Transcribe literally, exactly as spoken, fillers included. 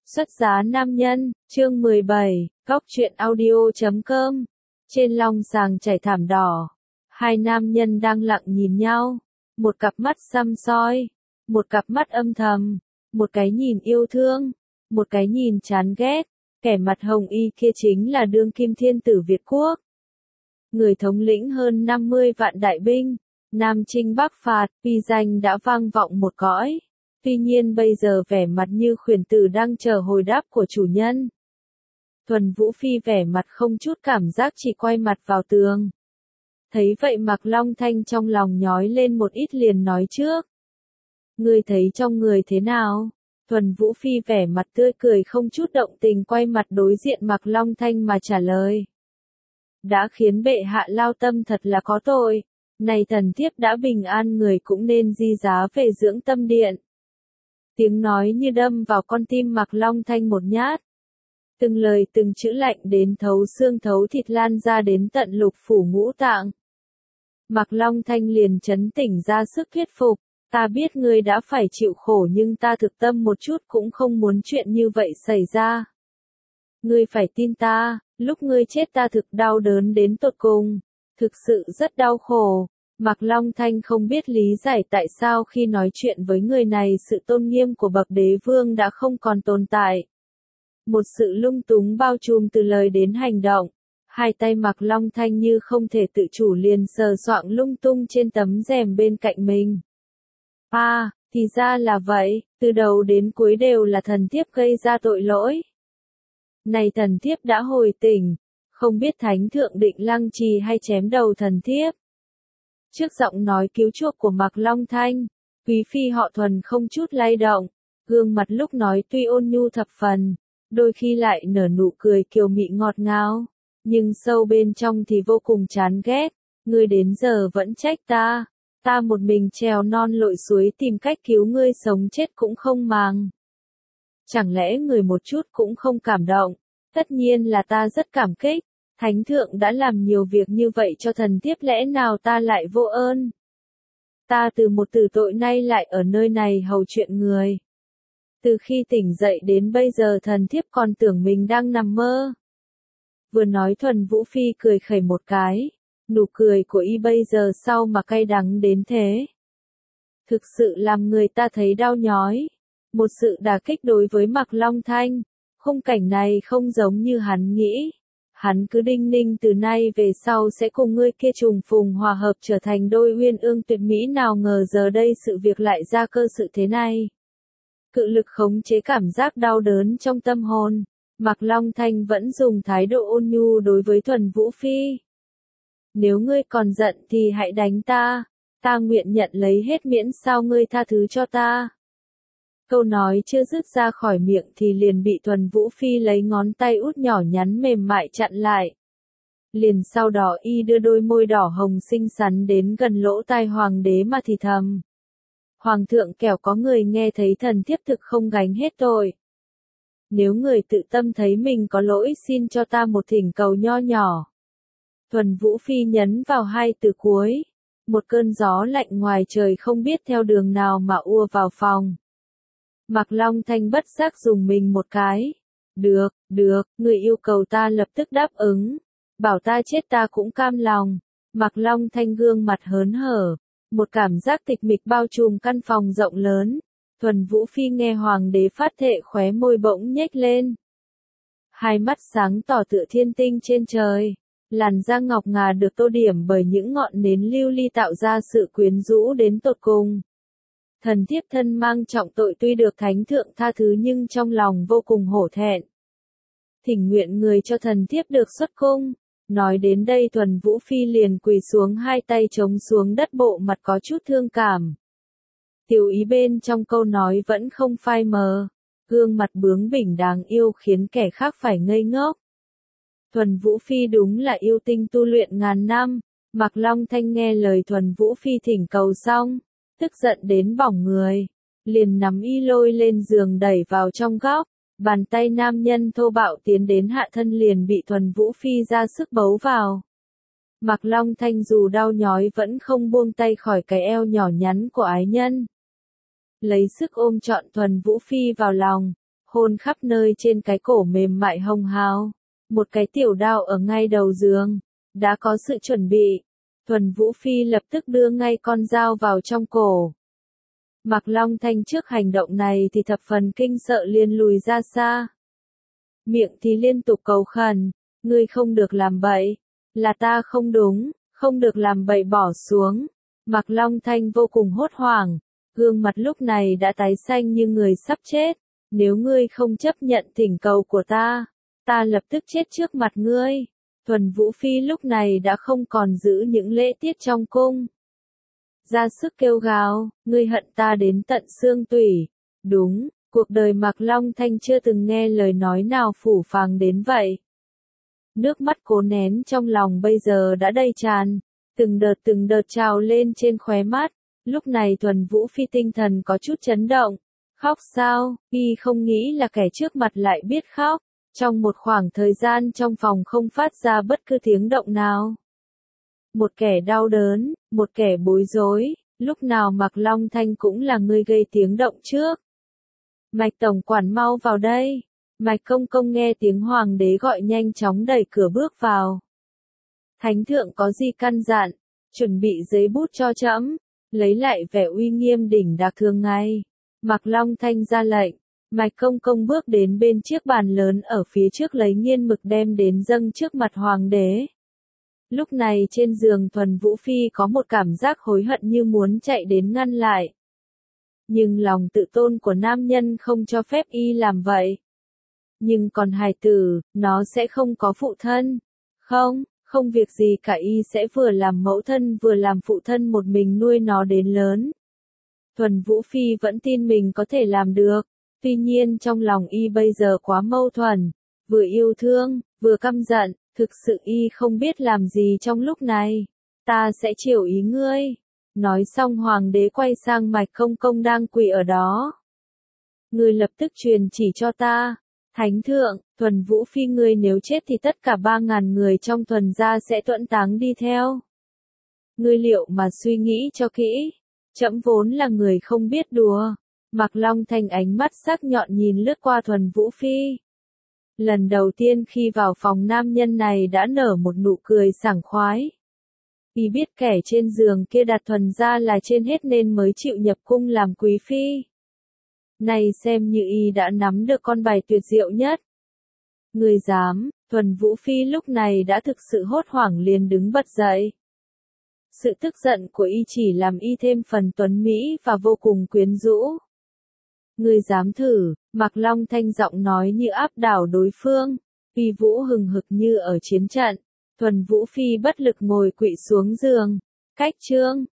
Xuất giá nam nhân, chương mười bảy, góc truyện audio chấm com. Trên long sàng trải thảm đỏ, hai nam nhân đang lặng nhìn nhau, một cặp mắt săm soi, một cặp mắt âm thầm, một cái nhìn yêu thương, một cái nhìn chán ghét. Kẻ mặt hồng y kia chính là đương kim thiên tử Việt Quốc. Người thống lĩnh hơn năm mươi vạn đại binh, Nam chinh Bắc phạt, uy danh đã vang vọng một cõi. Tuy nhiên bây giờ vẻ mặt như khuyển tử đang chờ hồi đáp của chủ nhân. Thuần Vũ Phi vẻ mặt không chút cảm giác, chỉ quay mặt vào tường. Thấy vậy Mạc Long Thanh trong lòng nhói lên một ít, liền nói trước. Ngươi thấy trong người thế nào? Thuần Vũ Phi vẻ mặt tươi cười không chút động tình, quay mặt đối diện Mạc Long Thanh mà trả lời. Đã khiến bệ hạ lao tâm thật là có tội. Này thần thiếp đã bình an, người cũng nên di giá về dưỡng tâm điện. Tiếng nói như đâm vào con tim Mạc Long Thanh một nhát. Từng lời từng chữ lạnh đến thấu xương thấu thịt, lan ra đến tận lục phủ ngũ tạng. Mạc Long Thanh liền chấn tỉnh ra sức thuyết phục. Ta biết ngươi đã phải chịu khổ, nhưng ta thực tâm một chút cũng không muốn chuyện như vậy xảy ra. Ngươi phải tin ta, lúc ngươi chết ta thực đau đớn đến tột cùng. Thực sự rất đau khổ. Mạc Long Thanh không biết lý giải tại sao khi nói chuyện với người này sự tôn nghiêm của bậc đế vương đã không còn tồn tại. Một sự lung túng bao trùm từ lời đến hành động. Hai tay Mạc Long Thanh như không thể tự chủ liền sờ soạng lung tung trên tấm rèm bên cạnh mình. À, thì ra là vậy, từ đầu đến cuối đều là thần thiếp gây ra tội lỗi. Này thần thiếp đã hồi tỉnh, không biết thánh thượng định lăng trì hay chém đầu thần thiếp. Trước giọng nói cứu chuộc của Mạc Long Thanh, quý phi họ Thuần không chút lay động, gương mặt lúc nói tuy ôn nhu thập phần, đôi khi lại nở nụ cười kiều mị ngọt ngào, nhưng sâu bên trong thì vô cùng chán ghét. Ngươi đến giờ vẫn trách ta, ta một mình trèo non lội suối tìm cách cứu ngươi, sống chết cũng không màng. Chẳng lẽ người một chút cũng không cảm động? Tất nhiên là ta rất cảm kích. Thánh thượng đã làm nhiều việc như vậy cho thần thiếp, lẽ nào ta lại vô ơn? Ta từ một tử tội nay lại ở nơi này hầu chuyện người. Từ khi tỉnh dậy đến bây giờ thần thiếp còn tưởng mình đang nằm mơ. Vừa nói Thuần Vũ Phi cười khẩy một cái, nụ cười của y bây giờ sao mà cay đắng đến thế? Thực sự làm người ta thấy đau nhói. Một sự đả kích đối với Mạc Long Thanh. Khung cảnh này không giống như hắn nghĩ. Hắn cứ đinh ninh từ nay về sau sẽ cùng ngươi kia trùng phùng hòa hợp trở thành đôi uyên ương tuyệt mỹ, nào ngờ giờ đây sự việc lại ra cơ sự thế này. Cự lực khống chế cảm giác đau đớn trong tâm hồn, Mạc Long Thanh vẫn dùng thái độ ôn nhu đối với Thuần Vũ Phi. Nếu ngươi còn giận thì hãy đánh ta, ta nguyện nhận lấy hết miễn sao ngươi tha thứ cho ta. Câu nói chưa dứt ra khỏi miệng thì liền bị Thuần Vũ Phi lấy ngón tay út nhỏ nhắn mềm mại chặn lại. Liền sau đó y đưa đôi môi đỏ hồng xinh xắn đến gần lỗ tai hoàng đế mà thì thầm. Hoàng thượng, kẻo có người nghe thấy thần thiếp thực không gánh hết tội. Nếu người tự tâm thấy mình có lỗi, xin cho ta một thỉnh cầu nho nhỏ. Thuần Vũ Phi nhấn vào hai từ cuối. Một cơn gió lạnh ngoài trời không biết theo đường nào mà ùa vào phòng. Mạc Long Thanh bất giác dùng mình một cái. Được, được, người yêu cầu ta lập tức đáp ứng. Bảo ta chết ta cũng cam lòng. Mạc Long Thanh gương mặt hớn hở. Một cảm giác tịch mịch bao trùm căn phòng rộng lớn. Thuần Vũ Phi nghe hoàng đế phát thệ, khóe môi bỗng nhếch lên. Hai mắt sáng tỏ tựa thiên tinh trên trời. Làn da ngọc ngà được tô điểm bởi những ngọn nến lưu ly tạo ra sự quyến rũ đến tột cùng. Thần thiếp thân mang trọng tội tuy được thánh thượng tha thứ, nhưng trong lòng vô cùng hổ thẹn. Thỉnh nguyện người cho thần thiếp được xuất cung. Nói đến đây Thuần Vũ Phi liền quỳ xuống, hai tay chống xuống đất, bộ mặt có chút thương cảm. Tiểu ý bên trong câu nói vẫn không phai mờ. Gương mặt bướng bỉnh đáng yêu khiến kẻ khác phải ngây ngốc. Thuần Vũ Phi đúng là yêu tinh tu luyện ngàn năm. Mạc Long Thanh nghe lời Thuần Vũ Phi thỉnh cầu xong, tức giận đến bỏng người, liền nắm y lôi lên giường đẩy vào trong góc. Bàn tay nam nhân thô bạo tiến đến hạ thân liền bị Thuần Vũ Phi ra sức bấu vào. Mạc Long Thanh dù đau nhói vẫn không buông tay khỏi cái eo nhỏ nhắn của ái nhân. Lấy sức ôm trọn Thuần Vũ Phi vào lòng, hôn khắp nơi trên cái cổ mềm mại hồng hào. Một cái tiểu đao ở ngay đầu giường, đã có sự chuẩn bị. Thuần Vũ Phi lập tức đưa ngay con dao vào trong cổ. Mạc Long Thanh trước hành động này thì thập phần kinh sợ liền lùi ra xa. Miệng thì liên tục cầu khẩn, ngươi không được làm bậy, là ta không đúng, không được làm bậy bỏ xuống. Mạc Long Thanh vô cùng hốt hoảng, gương mặt lúc này đã tái xanh như người sắp chết. Nếu ngươi không chấp nhận thỉnh cầu của ta, ta lập tức chết trước mặt ngươi. Thuần Vũ Phi lúc này đã không còn giữ những lễ tiết trong cung. Ra sức kêu gào, ngươi hận ta đến tận xương tủy. Đúng, cuộc đời Mạc Long Thanh chưa từng nghe lời nói nào phũ phàng đến vậy. Nước mắt cố nén trong lòng bây giờ đã đầy tràn, từng đợt từng đợt trào lên trên khóe mắt. Lúc này Thuần Vũ Phi tinh thần có chút chấn động. Khóc sao, y không nghĩ là kẻ trước mặt lại biết khóc. Trong một khoảng thời gian trong phòng không phát ra bất cứ tiếng động nào. Một kẻ đau đớn, một kẻ bối rối, lúc nào Mạc Long Thanh cũng là người gây tiếng động trước. Mạch tổng quản mau vào đây. Mạch công công nghe tiếng hoàng đế gọi nhanh chóng đẩy cửa bước vào. Thánh thượng có gì căn dặn, chuẩn bị giấy bút cho trẫm, lấy lại vẻ uy nghiêm đỉnh đạc thường ngày. Mạc Long Thanh ra lệnh. Mạch công công bước đến bên chiếc bàn lớn ở phía trước lấy nghiên mực đem đến dâng trước mặt hoàng đế. Lúc này trên giường Thuần Vũ Phi có một cảm giác hối hận như muốn chạy đến ngăn lại. Nhưng lòng tự tôn của nam nhân không cho phép y làm vậy. Nhưng còn hài tử, nó sẽ không có phụ thân. Không, không việc gì cả, y sẽ vừa làm mẫu thân vừa làm phụ thân một mình nuôi nó đến lớn. Thuần Vũ Phi vẫn tin mình có thể làm được. Tuy nhiên trong lòng y bây giờ quá mâu thuẫn, vừa yêu thương, vừa căm giận, thực sự y không biết làm gì trong lúc này. Ta sẽ chiều ý ngươi. Nói xong hoàng đế quay sang Mạch công công đang quỳ ở đó. Ngươi lập tức truyền chỉ cho ta. Thánh thượng, Thuần Vũ Phi ngươi nếu chết thì tất cả ba ngàn người trong Thuần gia sẽ tuẫn táng đi theo. Ngươi liệu mà suy nghĩ cho kỹ. Trẫm vốn là người không biết đùa. Mạc Long Thanh ánh mắt sắc nhọn nhìn lướt qua Thuần Vũ Phi. Lần đầu tiên khi vào phòng nam nhân này đã nở một nụ cười sảng khoái. Y biết kẻ trên giường kia đặt Thuần gia là trên hết nên mới chịu nhập cung làm quý phi. Này xem như y đã nắm được con bài tuyệt diệu nhất. Người dám, Thuần Vũ Phi lúc này đã thực sự hốt hoảng liền đứng bật dậy. Sự tức giận của y chỉ làm y thêm phần tuấn mỹ và vô cùng quyến rũ. Ngươi dám thử, Mạc Long Thanh giọng nói như áp đảo đối phương, uy vũ hừng hực như ở chiến trận. Thuần Vũ Phi bất lực ngồi quỵ xuống giường. Cách chương